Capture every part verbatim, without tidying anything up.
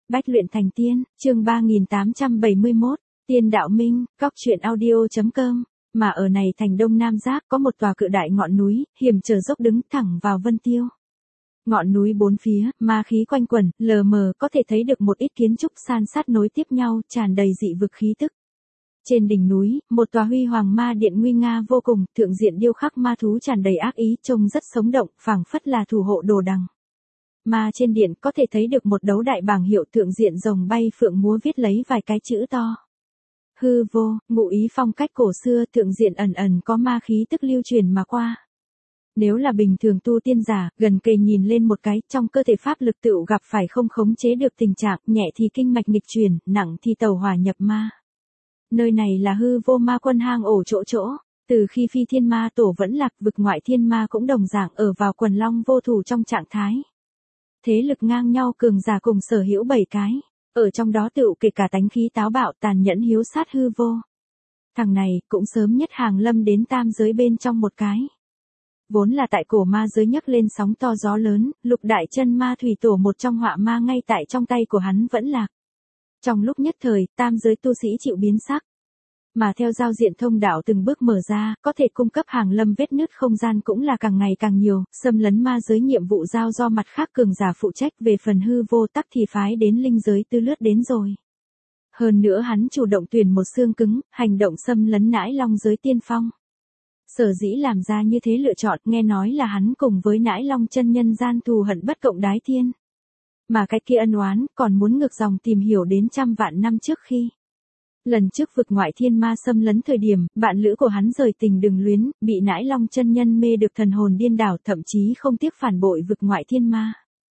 Bách luyện thành tiên, chương ba nghìn tám trăm bảy mươi mốt, Tiên đạo minh, góc truyện audio.com, mà ở này thành Đông Nam Giác có một tòa cự đại ngọn núi, hiểm trở dốc đứng thẳng vào Vân Tiêu. Ngọn núi bốn phía, ma khí quanh quẩn, lờ mờ có thể thấy được một ít kiến trúc san sát nối tiếp nhau, tràn đầy dị vực khí tức. Trên đỉnh núi, một tòa huy hoàng ma điện nguy nga vô cùng, thượng diện điêu khắc ma thú tràn đầy ác ý, trông rất sống động, phảng phất là thủ hộ đồ đằng. Mà trên điện có thể thấy được một đấu đại bảng hiệu thượng diện rồng bay phượng múa viết lấy vài cái chữ to. Hư vô, ngụ ý phong cách cổ xưa, thượng diện ẩn ẩn có ma khí tức lưu truyền mà qua. Nếu là bình thường tu tiên giả, gần kề nhìn lên một cái, trong cơ thể pháp lực tựu gặp phải không khống chế được tình trạng, nhẹ thì kinh mạch nghịch truyền, nặng thì tẩu hỏa nhập ma. Nơi này là hư vô ma quân hang ổ chỗ chỗ, từ khi phi thiên ma tổ vẫn lạc, vực ngoại thiên ma cũng đồng dạng ở vào quần long vô thủ trong trạng thái. Thế lực ngang nhau cường giả cùng sở hữu bảy cái, ở trong đó tựu kể cả tánh khí táo bạo tàn nhẫn hiếu sát hư vô. Thằng này cũng sớm nhất hàng lâm đến tam giới bên trong một cái. Vốn là tại cổ ma giới nhấc lên sóng to gió lớn, lục đại chân ma thủy tổ một trong họa ma ngay tại trong tay của hắn vẫn lạc. Trong lúc nhất thời, tam giới tu sĩ chịu biến sắc. Mà theo giao diện thông đạo từng bước mở ra, có thể cung cấp hàng lâm vết nứt không gian cũng là càng ngày càng nhiều, xâm lấn ma giới nhiệm vụ giao do mặt khác cường giả phụ trách, về phần hư vô tắc thì phái đến linh giới tư lướt đến rồi. Hơn nữa hắn chủ động tuyển một xương cứng, hành động xâm lấn nãi long giới tiên phong. Sở dĩ làm ra như thế lựa chọn, nghe nói là hắn cùng với nãi long chân nhân gian thù hận bất cộng đái thiên. Mà cái kia ân oán, còn muốn ngược dòng tìm hiểu đến trăm vạn năm trước khi. Lần trước vực ngoại thiên ma xâm lấn thời điểm, bạn lữ của hắn rời tình đừng luyến, bị nãi long chân nhân mê được thần hồn điên đảo, thậm chí không tiếc phản bội vực ngoại thiên ma.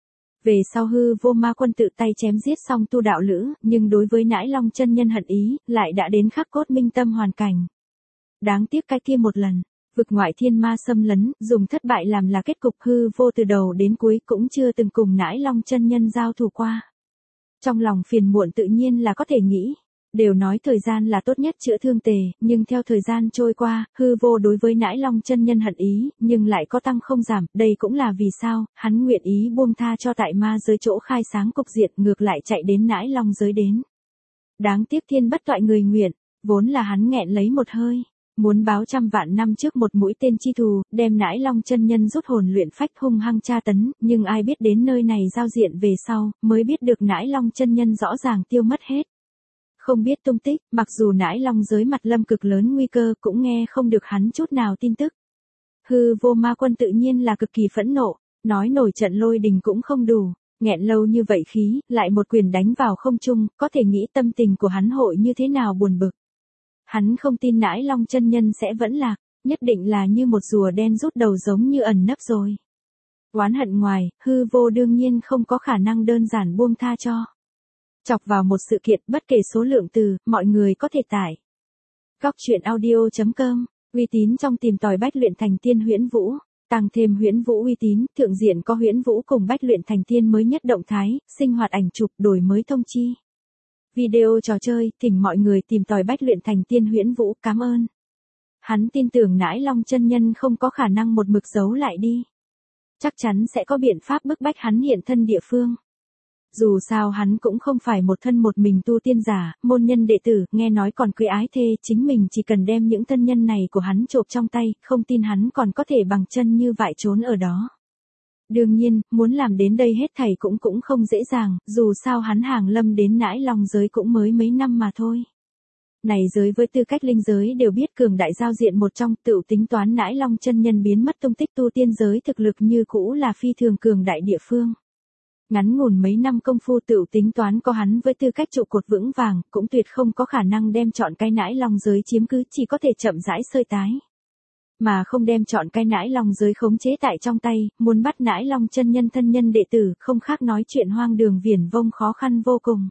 Về sau hư vô ma quân tự tay chém giết xong tu đạo lữ, nhưng đối với nãi long chân nhân hận ý, lại đã đến khắc cốt minh tâm hoàn cảnh. Đáng tiếc cái kia một lần, vực ngoại thiên ma xâm lấn, dùng thất bại làm là kết cục, hư vô từ đầu đến cuối cũng chưa từng cùng nãi long chân nhân giao thủ qua. Trong lòng phiền muộn tự nhiên là có thể nghĩ. Đều nói thời gian là tốt nhất chữa thương tề, nhưng theo thời gian trôi qua, hư vô đối với nãi long chân nhân hận ý, nhưng lại có tăng không giảm, đây cũng là vì sao, hắn nguyện ý buông tha cho tại ma giới chỗ khai sáng cục diện, ngược lại chạy đến nãi long giới đến. Đáng tiếc thiên bất toại người nguyện, vốn là hắn nghẹn lấy một hơi, muốn báo trăm vạn năm trước một mũi tên chi thù, đem nãi long chân nhân rút hồn luyện phách hung hăng tra tấn, nhưng ai biết đến nơi này giao diện về sau, mới biết được nãi long chân nhân rõ ràng tiêu mất hết. Không biết tung tích, mặc dù nãi long giới mặt lâm cực lớn nguy cơ cũng nghe không được hắn chút nào tin tức. Hư vô ma quân tự nhiên là cực kỳ phẫn nộ, nói nổi trận lôi đình cũng không đủ, nghẹn lâu như vậy khí, lại một quyền đánh vào không trung, có thể nghĩ tâm tình của hắn hội như thế nào buồn bực. Hắn không tin nãi long chân nhân sẽ vẫn lạc, nhất định là như một rùa đen rút đầu giống như ẩn nấp rồi. Oán hận ngoài, hư vô đương nhiên không có khả năng đơn giản buông tha cho. Chọc vào một sự kiện bất kể số lượng từ, mọi người có thể tải. Góc truyện audio.com, uy tín trong tìm tòi bách luyện thành tiên huyễn vũ, tăng thêm huyễn vũ uy tín, thượng diện có huyễn vũ cùng bách luyện thành tiên mới nhất động thái, sinh hoạt ảnh chụp, đổi mới thông chi. Video trò chơi, thỉnh mọi người tìm tòi bách luyện thành tiên huyễn vũ, cảm ơn. Hắn tin tưởng nãi long chân nhân không có khả năng một mực giấu lại đi. Chắc chắn sẽ có biện pháp bức bách hắn hiện thân địa phương. Dù sao hắn cũng không phải một thân một mình tu tiên giả, môn nhân đệ tử, nghe nói còn cưới ái thê, chính mình chỉ cần đem những thân nhân này của hắn chộp trong tay, không tin hắn còn có thể bằng chân như vại trốn ở đó. Đương nhiên, muốn làm đến đây hết thảy cũng cũng không dễ dàng, dù sao hắn hàng lâm đến nãi long giới cũng mới mấy năm mà thôi. Này giới với tư cách linh giới đều biết cường đại giao diện một trong, tựu tính toán nãi long chân nhân biến mất tung tích, tu tiên giới thực lực như cũ là phi thường cường đại địa phương. Ngắn ngủn mấy năm công phu tựu tính toán có hắn với tư cách trụ cột vững vàng, cũng tuyệt không có khả năng đem chọn cái nãi long giới chiếm cứ, chỉ có thể chậm rãi sơi tái. Mà không đem chọn cái nãi long giới khống chế tại trong tay, muốn bắt nãi long chân nhân thân nhân đệ tử, không khác nói chuyện hoang đường viển vông khó khăn vô cùng.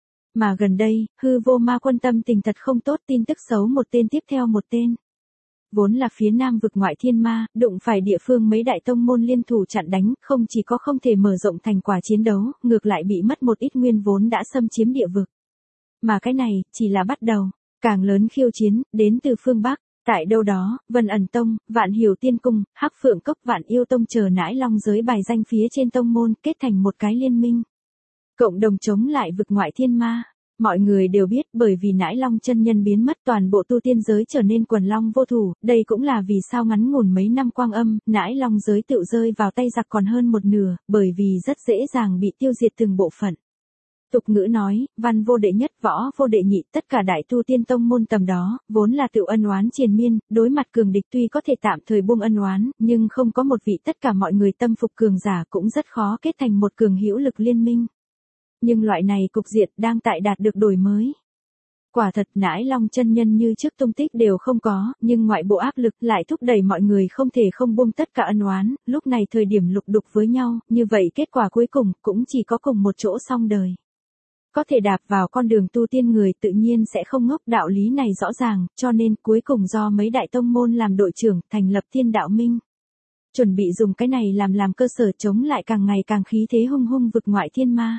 Mà gần đây, hư vô ma quân tâm tình thật không tốt, tin tức xấu một tên tiếp theo một tên. Vốn là phía nam vực ngoại thiên ma, đụng phải địa phương mấy đại tông môn liên thủ chặn đánh, không chỉ có không thể mở rộng thành quả chiến đấu, ngược lại bị mất một ít nguyên vốn đã xâm chiếm địa vực. Mà cái này, chỉ là bắt đầu, càng lớn khiêu chiến, đến từ phương Bắc, tại đâu đó, Vân Ẩn Tông, Vạn Hiểu Tiên Cung, Hắc Phượng Cốc, Vạn Yêu Tông chờ nãi long giới bài danh phía trên tông môn, kết thành một cái liên minh. Cộng đồng chống lại vực ngoại thiên ma. Mọi người đều biết bởi vì Nãi Long chân nhân biến mất toàn bộ tu tiên giới trở nên quần long vô thủ, đây cũng là vì sao ngắn ngủn mấy năm quang âm, Nãi Long giới tự rơi vào tay giặc còn hơn một nửa, bởi vì rất dễ dàng bị tiêu diệt từng bộ phận. Tục ngữ nói, văn vô đệ nhất võ vô đệ nhị, tất cả đại tu tiên tông môn tầm đó, vốn là tự ân oán triền miên, đối mặt cường địch tuy có thể tạm thời buông ân oán, nhưng không có một vị tất cả mọi người tâm phục cường giả cũng rất khó kết thành một cường hữu lực liên minh. Nhưng loại này cục diện đang tại đạt được đổi mới. Quả thật Nãi Long chân nhân như trước tung tích đều không có, nhưng ngoại bộ áp lực lại thúc đẩy mọi người không thể không buông tất cả ân oán, lúc này thời điểm lục đục với nhau, như vậy kết quả cuối cùng cũng chỉ có cùng một chỗ xong đời. Có thể đạp vào con đường tu tiên người tự nhiên sẽ không ngốc, đạo lý này rõ ràng, cho nên cuối cùng do mấy đại tông môn làm đội trưởng, thành lập Tiên Đạo Minh. Chuẩn bị dùng cái này làm làm cơ sở chống lại càng ngày càng khí thế hung hung vực ngoại thiên ma.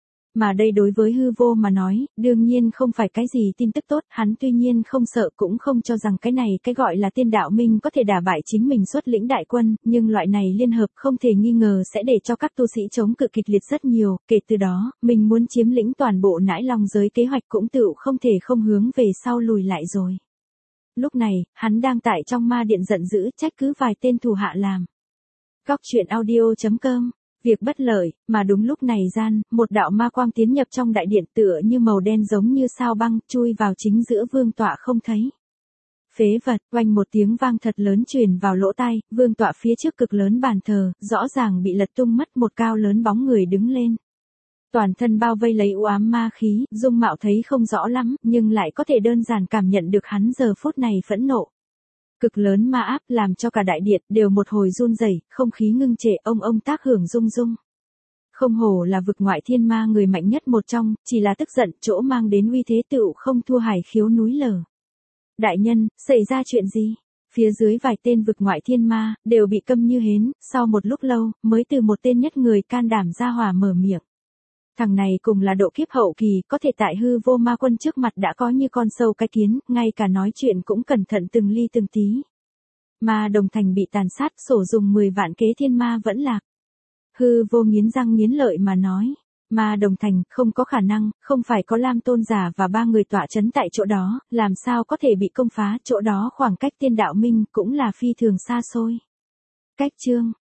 Mà đây đối với hư vô mà nói, đương nhiên không phải cái gì tin tức tốt, hắn tuy nhiên không sợ cũng không cho rằng cái này cái gọi là Tiên Đạo Minh có thể đả bại chính mình xuất lĩnh đại quân, nhưng loại này liên hợp không thể nghi ngờ sẽ để cho các tu sĩ chống cự kịch liệt rất nhiều, kể từ đó, mình muốn chiếm lĩnh toàn bộ Nãi Long giới kế hoạch cũng tự không thể không hướng về sau lùi lại rồi. Lúc này, hắn đang tại trong ma điện giận dữ trách cứ vài tên thủ hạ làm. Góc truyện audio chấm com. Việc bất lợi, mà đúng lúc này gian, một đạo ma quang tiến nhập trong đại điện tựa như màu đen giống như sao băng, chui vào chính giữa vương tọa không thấy. Phế vật, oanh một tiếng vang thật lớn truyền vào lỗ tai, vương tọa phía trước cực lớn bàn thờ, rõ ràng bị lật tung mất một cao lớn bóng người đứng lên. Toàn thân bao vây lấy u ám ma khí, dung mạo thấy không rõ lắm, nhưng lại có thể đơn giản cảm nhận được hắn giờ phút này phẫn nộ. Cực lớn ma áp làm cho cả đại điện đều một hồi run rẩy, không khí ngưng trệ, ông ông tác hưởng rung rung. Không hổ là vực ngoại thiên ma người mạnh nhất một trong, chỉ là tức giận chỗ mang đến uy thế tựu không thua Hải Khiếu núi lở. Đại nhân, xảy ra chuyện gì? Phía dưới vài tên vực ngoại thiên ma đều bị câm như hến, sau một lúc lâu mới từ một tên nhất người can đảm ra hỏa mở miệng. Thằng này cùng là độ kiếp hậu kỳ, có thể tại hư vô ma quân trước mặt đã có như con sâu cái kiến, ngay cả nói chuyện cũng cẩn thận từng ly từng tí. Ma Đồng Thành bị tàn sát, sổ dùng mười vạn kế thiên ma vẫn lạc. Hư vô nghiến răng nghiến lợi mà nói. Ma Đồng Thành không có khả năng, không phải có Lam Tôn giả và ba người tọa chấn tại chỗ đó, làm sao có thể bị công phá, chỗ đó khoảng cách Tiên Đạo Minh cũng là phi thường xa xôi. Cách chương